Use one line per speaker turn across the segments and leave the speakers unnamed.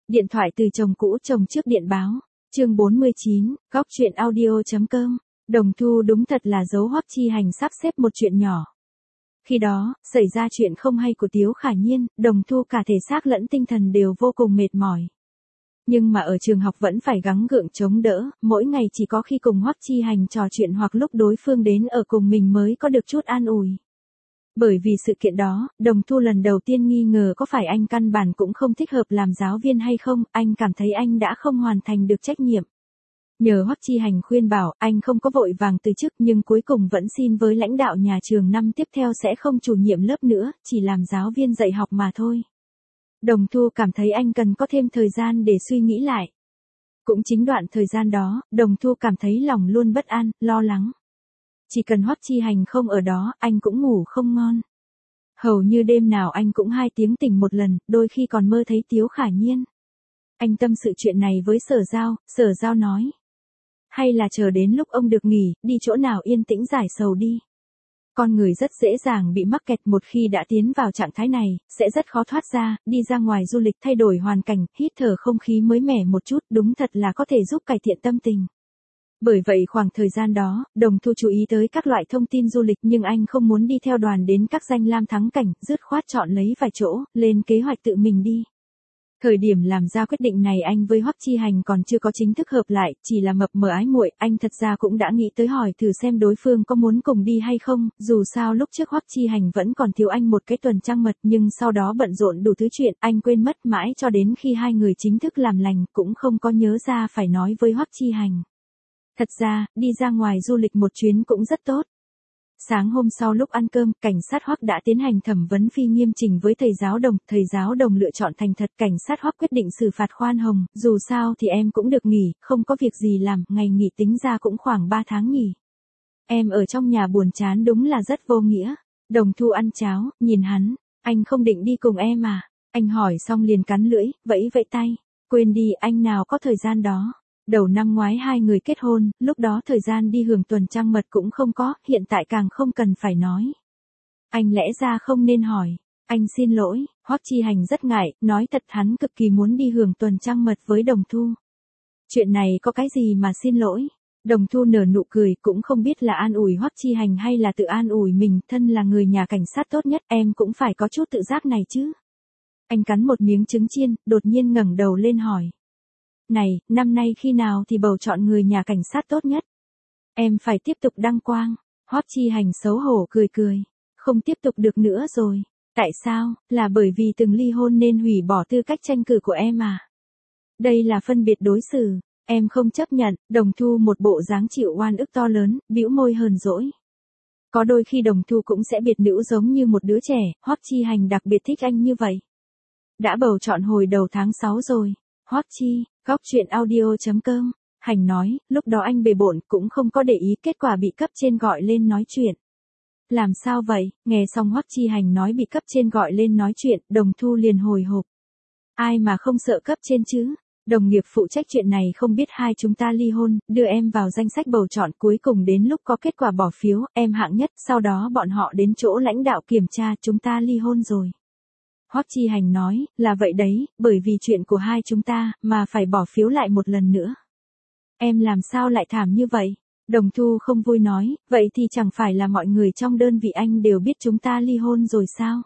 Điện thoại từ chồng cũ chồng trước điện báo. Chương 49, góc chuyện audio.com. Đồng Thu đúng thật là giấu Hoắc Chi Hành sắp xếp một chuyện nhỏ. Khi đó, xảy ra chuyện không hay của Tiếu Khả Nhiên, Đồng Thu cả thể xác lẫn tinh thần đều vô cùng mệt mỏi. Nhưng mà ở trường học vẫn phải gắng gượng chống đỡ, mỗi ngày chỉ có khi cùng Hoắc Chi Hành trò chuyện hoặc lúc đối phương đến ở cùng mình mới có được chút an ủi. Bởi vì sự kiện đó, Đồng Thu lần đầu tiên nghi ngờ có phải anh căn bản cũng không thích hợp làm giáo viên hay không, anh cảm thấy anh đã không hoàn thành được trách nhiệm. Nhờ Hoắc Chi Hành khuyên bảo, anh không có vội vàng từ chức nhưng cuối cùng vẫn xin với lãnh đạo nhà trường năm tiếp theo sẽ không chủ nhiệm lớp nữa, chỉ làm giáo viên dạy học mà thôi. Đồng Thu cảm thấy anh cần có thêm thời gian để suy nghĩ lại. Cũng chính đoạn thời gian đó, Đồng Thu cảm thấy lòng luôn bất an, lo lắng. Chỉ cần Hoắc Chi Hành không ở đó, anh cũng ngủ không ngon. Hầu như đêm nào anh cũng 2 tiếng tỉnh một lần, đôi khi còn mơ thấy Tiếu Khả Nhiên. Anh tâm sự chuyện này với Sở Giao nói. Hay là chờ đến lúc ông được nghỉ, đi chỗ nào yên tĩnh giải sầu đi. Con người rất dễ dàng bị mắc kẹt một khi đã tiến vào trạng thái này, sẽ rất khó thoát ra, đi ra ngoài du lịch thay đổi hoàn cảnh, hít thở không khí mới mẻ một chút, đúng thật là có thể giúp cải thiện tâm tình. Bởi vậy khoảng thời gian đó, Đồng Thu chú ý tới các loại thông tin du lịch nhưng anh không muốn đi theo đoàn đến các danh lam thắng cảnh, dứt khoát chọn lấy vài chỗ, lên kế hoạch tự mình đi. Thời điểm làm ra quyết định này anh với Hoắc Chi Hành còn chưa có chính thức hợp lại, chỉ là mập mờ ái muội, anh thật ra cũng đã nghĩ tới hỏi thử xem đối phương có muốn cùng đi hay không, dù sao lúc trước Hoắc Chi Hành vẫn còn thiếu anh một cái tuần trăng mật nhưng sau đó bận rộn đủ thứ chuyện, anh quên mất mãi cho đến khi hai người chính thức làm lành, cũng không có nhớ ra phải nói với Hoắc Chi Hành. Thật ra, đi ra ngoài du lịch một chuyến cũng rất tốt. Sáng hôm sau lúc ăn cơm, cảnh sát Hoắc đã tiến hành thẩm vấn phi nghiêm chỉnh với thầy giáo Đồng lựa chọn thành thật, cảnh sát Hoắc quyết định xử phạt khoan hồng, dù sao thì em cũng được nghỉ, không có việc gì làm, ngày nghỉ tính ra cũng khoảng 3 tháng nhỉ. Em ở trong nhà buồn chán đúng là rất vô nghĩa. Đồng Thu ăn cháo, nhìn hắn, anh không định đi cùng em à? Anh hỏi xong liền cắn lưỡi, vẫy vẫy tay, quên đi, anh nào có thời gian đó. Đầu năm ngoái hai người kết hôn, lúc đó thời gian đi hưởng tuần trăng mật cũng không có, hiện tại càng không cần phải nói. Anh lẽ ra không nên hỏi, anh xin lỗi. Hoắc Chi Hành rất ngại, nói thật hắn cực kỳ muốn đi hưởng tuần trăng mật với Đồng Thu. Chuyện này có cái gì mà xin lỗi. Đồng Thu nở nụ cười, cũng không biết là an ủi Hoắc Chi Hành hay là tự an ủi mình, thân là người nhà cảnh sát tốt nhất em cũng phải có chút tự giác này chứ. Anh cắn một miếng trứng chiên, đột nhiên ngẩng đầu lên hỏi. Này, năm nay khi nào thì bầu chọn người nhà cảnh sát tốt nhất? Em phải tiếp tục đăng quang. Hoắc Chi Hành xấu hổ cười cười. Không tiếp tục được nữa rồi. Tại sao? Là bởi vì từng ly hôn nên hủy bỏ tư cách tranh cử của em à? Đây là phân biệt đối xử. Em không chấp nhận. Đồng Thu một bộ dáng chịu oan ức to lớn, bĩu môi hờn dỗi. Có đôi khi Đồng Thu cũng sẽ biệt nữ giống như một đứa trẻ, Hoắc Chi Hành đặc biệt thích anh như vậy. Đã bầu chọn hồi đầu tháng 6 rồi. Hoắc Chi, góc chuyện audio.com. Hành nói, lúc đó anh bề bộn cũng không có để ý, kết quả bị cấp trên gọi lên nói chuyện. Làm sao vậy? Nghe xong Hoắc Chi Hành nói bị cấp trên gọi lên nói chuyện, Đồng Thu liền hồi hộp. Ai mà không sợ cấp trên chứ? Đồng nghiệp phụ trách chuyện này không biết hai chúng ta ly hôn, đưa em vào danh sách bầu chọn, cuối cùng đến lúc có kết quả bỏ phiếu, em hạng nhất, sau đó bọn họ đến chỗ lãnh đạo kiểm tra, chúng ta ly hôn rồi. Hoắc Chi Hành nói, là vậy đấy, bởi vì chuyện của hai chúng ta, mà phải bỏ phiếu lại một lần nữa. Em làm sao lại thảm như vậy? Đồng Thu không vui nói, vậy thì chẳng phải là mọi người trong đơn vị anh đều biết chúng ta ly hôn rồi sao?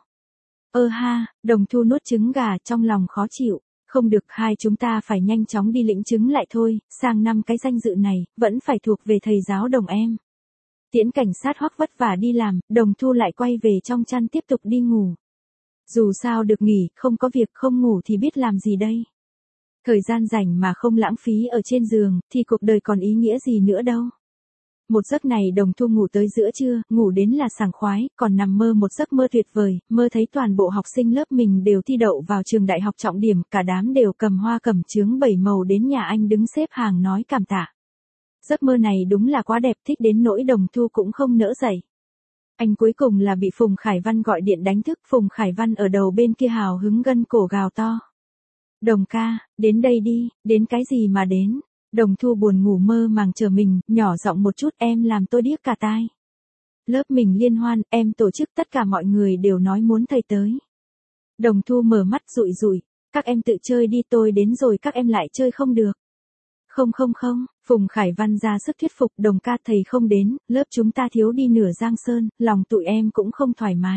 Ha, Đồng Thu nuốt trứng gà trong lòng khó chịu. Không được, hai chúng ta phải nhanh chóng đi lĩnh chứng lại thôi, sang năm cái danh dự này, vẫn phải thuộc về thầy giáo Đồng em. Tiễn cảnh sát Hoắc vất vả đi làm, Đồng Thu lại quay về trong chăn tiếp tục đi ngủ. Dù sao được nghỉ, không có việc, không ngủ thì biết làm gì đây. Thời gian rảnh mà không lãng phí ở trên giường, thì cuộc đời còn ý nghĩa gì nữa đâu. Một giấc này Đồng Thu ngủ tới giữa trưa, ngủ đến là sảng khoái, còn nằm mơ một giấc mơ tuyệt vời, mơ thấy toàn bộ học sinh lớp mình đều thi đậu vào trường đại học trọng điểm, cả đám đều cầm hoa cẩm chướng 7 màu đến nhà anh đứng xếp hàng nói cảm tạ. Giấc mơ này đúng là quá đẹp, thích đến nỗi Đồng Thu cũng không nỡ dậy. Anh cuối cùng là bị Phùng Khải Văn gọi điện đánh thức, Phùng Khải Văn ở đầu bên kia hào hứng gân cổ gào to. Đồng ca, đến đây đi, đến cái gì mà đến? Đồng Thu buồn ngủ mơ màng chờ mình, nhỏ giọng một chút, em làm tôi điếc cả tai. Lớp mình liên hoan, em tổ chức tất cả mọi người đều nói muốn thầy tới. Đồng Thu mở mắt rụi rụi, Các em tự chơi đi, tôi đến rồi các em lại chơi không được. Không không không, Phùng Khải Văn ra sức thuyết phục, Đồng ca thầy không đến, lớp chúng ta thiếu đi nửa Giang Sơn, lòng tụi em cũng không thoải mái.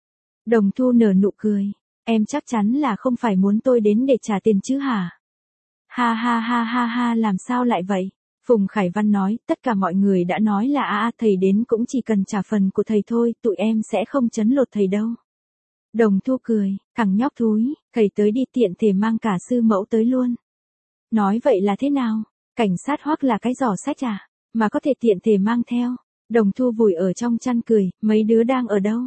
Đồng Thu nở nụ cười, em chắc chắn là không phải muốn tôi đến để trả tiền chứ hả? Ha ha ha ha ha, làm sao lại vậy? Phùng Khải Văn nói, tất cả mọi người đã nói là thầy đến cũng chỉ cần trả phần của thầy thôi, tụi em sẽ không trấn lột thầy đâu. Đồng Thu cười, thằng nhóc thúi, thầy tới đi tiện thể mang cả sư mẫu tới luôn. Nói vậy là thế nào? Cảnh sát Hoắc là cái giỏ sách à? Mà có thể tiện thể mang theo. Đồng Thu vùi ở trong chăn cười, mấy đứa đang ở đâu?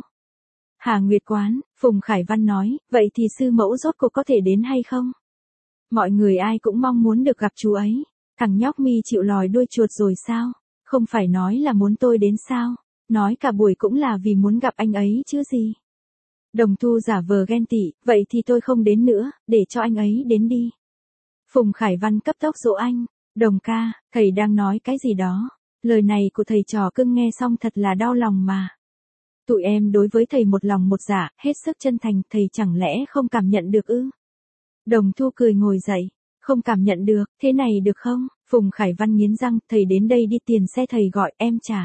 Hà Nguyệt Quán, Phùng Khải Văn nói, vậy thì sư mẫu rốt cuộc có thể đến hay không? Mọi người ai cũng mong muốn được gặp chú ấy. Thằng nhóc mi chịu lòi đuôi chuột rồi sao? Không phải nói là muốn tôi đến sao? Nói cả buổi cũng là vì muốn gặp anh ấy chứ gì? Đồng Thu giả vờ ghen tị, vậy thì tôi không đến nữa, để cho anh ấy đến đi. Phùng Khải Văn cấp tốc dỗ anh, Đồng ca, thầy đang nói cái gì đó? Lời này của thầy trò cưng nghe xong thật là đau lòng mà. Tụi em đối với thầy một lòng một dạ, hết sức chân thành, thầy chẳng lẽ không cảm nhận được ư? Đồng Thu cười ngồi dậy, không cảm nhận được, thế này được không? Phùng Khải Văn nghiến răng, thầy đến đây đi, tiền xe thầy gọi, em trả.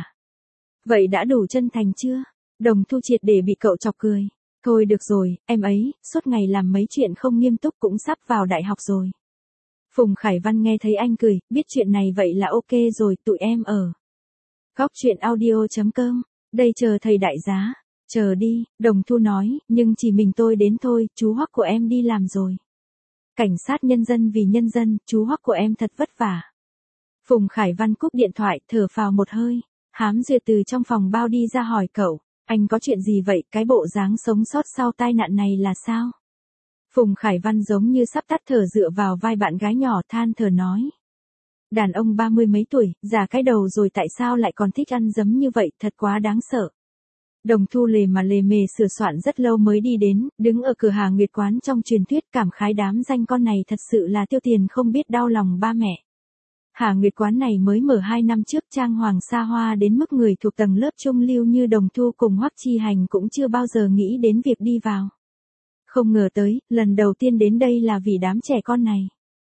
Vậy đã đủ chân thành chưa? Đồng Thu triệt để bị cậu chọc cười. Thôi được rồi, em ấy, suốt ngày làm mấy chuyện không nghiêm túc cũng sắp vào đại học rồi. Phùng Khải Văn nghe thấy anh cười, biết chuyện này vậy là ok rồi, tụi em ở. Góc truyện audio.com, đây chờ thầy đại giá. Chờ đi, Đồng Thu nói, nhưng chỉ mình tôi đến thôi, chú Hoắc của em đi làm rồi. Cảnh sát nhân dân vì nhân dân, chú Hoắc của em thật vất vả. Phùng Khải Văn cúp điện thoại, thở phào một hơi. Hám Duyệt từ trong phòng bao đi ra hỏi cậu, anh có chuyện gì vậy, cái bộ dáng sống sót sau tai nạn này là sao? Phùng Khải Văn giống như sắp tắt thở dựa vào vai bạn gái nhỏ than thở nói. Đàn ông 30 mấy tuổi, già cái đầu rồi tại sao lại còn thích ăn dấm như vậy, thật quá đáng sợ. Đồng Thu lề mà lề mề sửa soạn rất lâu mới đi đến, đứng ở cửa hàng Nguyệt Quán trong truyền thuyết, cảm khái đám danh con này thật sự là tiêu tiền không biết đau lòng ba mẹ. Hà Nguyệt Quán này mới mở 2 năm trước, trang hoàng xa hoa đến mức người thuộc tầng lớp trung lưu như Đồng Thu cùng Hoắc Chi Hành cũng chưa bao giờ nghĩ đến việc đi vào. Không ngờ tới, lần đầu tiên đến đây là vì đám trẻ con này.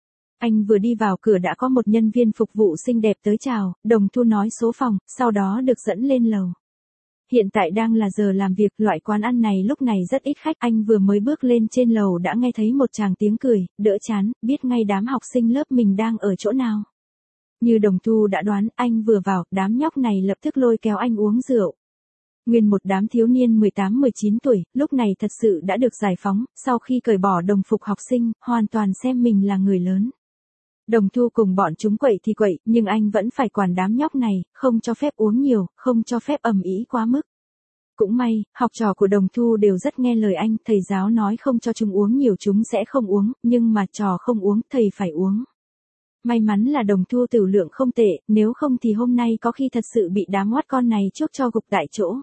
Anh vừa đi vào cửa đã có một nhân viên phục vụ xinh đẹp tới chào, Đồng Thu nói số phòng, sau đó được dẫn lên lầu. Hiện tại đang là giờ làm việc, loại quán ăn này lúc này rất ít khách, anh vừa mới bước lên trên lầu đã nghe thấy một tràng tiếng cười, đỡ chán, biết ngay đám học sinh lớp mình đang ở chỗ nào. Như Đồng Thu đã đoán, anh vừa vào, đám nhóc này lập tức lôi kéo anh uống rượu. Nguyên một đám thiếu niên 18-19 tuổi, lúc này thật sự đã được giải phóng, sau khi cởi bỏ đồng phục học sinh, hoàn toàn xem mình là người lớn. Đồng Thu cùng bọn chúng quậy thì quậy, nhưng anh vẫn phải quản đám nhóc này, không cho phép uống nhiều, không cho phép ầm ĩ quá mức. Cũng may, học trò của Đồng Thu đều rất nghe lời anh, thầy giáo nói không cho chúng uống nhiều chúng sẽ không uống, nhưng mà trò không uống, thầy phải uống. May mắn là Đồng Thu tiểu lượng không tệ, nếu không thì hôm nay có khi thật sự bị đám oát con này chuốc cho gục tại chỗ.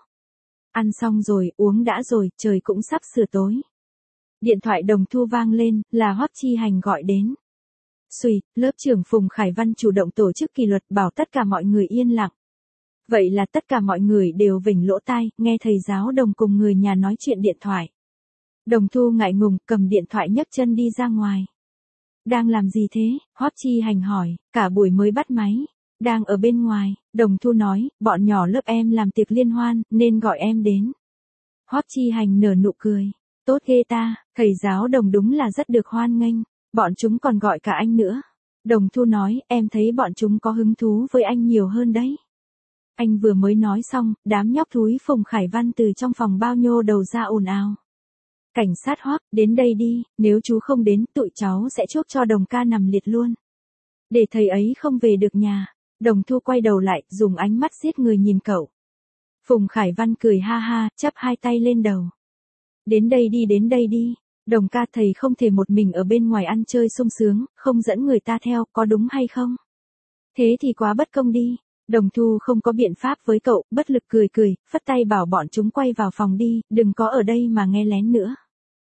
Ăn xong rồi, uống đã rồi, trời cũng sắp sửa tối. Điện thoại Đồng Thu vang lên, là Hoắc Chi Hành gọi đến. Xùi, lớp trưởng Phùng Khải Văn chủ động tổ chức kỷ luật, bảo tất cả mọi người yên lặng. Vậy là tất cả mọi người đều vểnh lỗ tai, nghe thầy giáo Đồng cùng người nhà nói chuyện điện thoại. Đồng Thu ngại ngùng, cầm điện thoại nhấc chân đi ra ngoài. Đang làm gì thế? Hoắc Chi Hành hỏi, cả buổi mới bắt máy. Đang ở bên ngoài, Đồng Thu nói, bọn nhỏ lớp em làm tiệc liên hoan, nên gọi em đến. Hoắc Chi Hành nở nụ cười, tốt ghê ta, thầy giáo Đồng đúng là rất được hoan nghênh, bọn chúng còn gọi cả anh nữa. Đồng Thu nói, em thấy bọn chúng có hứng thú với anh nhiều hơn đấy. Anh vừa mới nói xong, đám nhóc thúi Phùng Khải Văn từ trong phòng bao nhô đầu ra ồn ào. Cảnh sát Hoắc, đến đây đi, nếu chú không đến, tụi cháu sẽ chuốc cho Đồng ca nằm liệt luôn. Để thầy ấy không về được nhà. Đồng Thu quay đầu lại, dùng ánh mắt giết người nhìn cậu. Phùng Khải Văn cười ha ha, chắp hai tay lên đầu. Đến đây đi. Đồng ca, thầy không thể một mình ở bên ngoài ăn chơi sung sướng, không dẫn người ta theo, có đúng hay không? Thế thì quá bất công đi. Đồng Thu không có biện pháp với cậu, bất lực cười, phất tay bảo bọn chúng quay vào phòng đi, đừng có ở đây mà nghe lén nữa.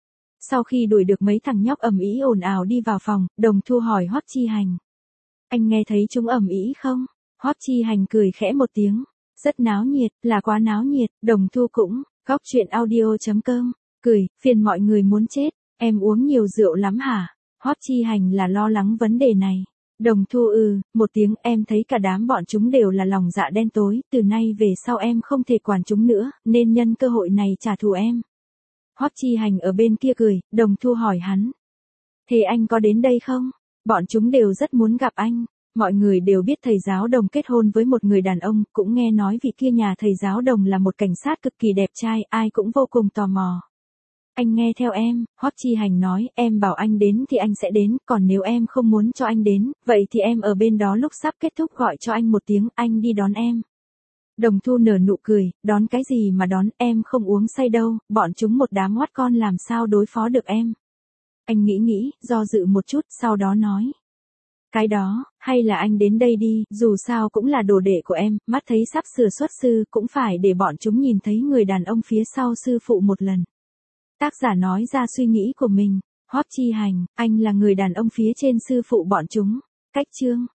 Sau khi đuổi được mấy thằng nhóc ầm ĩ ồn ào đi vào phòng, Đồng Thu hỏi Hoắc Chi Hành. Anh nghe thấy chúng ầm ĩ không? Hoắc Chi Hành cười khẽ một tiếng. Rất náo nhiệt, là quá náo nhiệt, Đồng Thu cũng, góc truyện audio.com, cười, phiền mọi người muốn chết. Em uống nhiều rượu lắm hả? Hoắc Chi Hành là lo lắng vấn đề này. Đồng Thu một tiếng, em thấy cả đám bọn chúng đều là lòng dạ đen tối, từ nay về sau em không thể quản chúng nữa, nên nhân cơ hội này trả thù em. Hoắc Chi Hành ở bên kia cười, Đồng Thu hỏi hắn. Thế anh có đến đây không? Bọn chúng đều rất muốn gặp anh. Mọi người đều biết thầy giáo Đồng kết hôn với một người đàn ông, cũng nghe nói vị kia nhà thầy giáo Đồng là một cảnh sát cực kỳ đẹp trai, ai cũng vô cùng tò mò. Anh nghe theo em, Hoắc Chi Hành nói, em bảo anh đến thì anh sẽ đến, còn nếu em không muốn cho anh đến, vậy thì em ở bên đó lúc sắp kết thúc gọi cho anh một tiếng, anh đi đón em. Đồng Thu nở nụ cười, đón cái gì mà đón, em không uống say đâu, bọn chúng một đám oát con làm sao đối phó được em. Anh nghĩ, do dự một chút, sau đó nói. Cái đó, hay là anh đến đây đi, dù sao cũng là đồ đệ của em, mắt thấy sắp sửa xuất sư, cũng phải để bọn chúng nhìn thấy người đàn ông phía sau sư phụ một lần. Tác giả nói ra suy nghĩ của mình. Hoắc Chi Hành, anh là người đàn ông phía trên sư phụ bọn chúng. Cách chương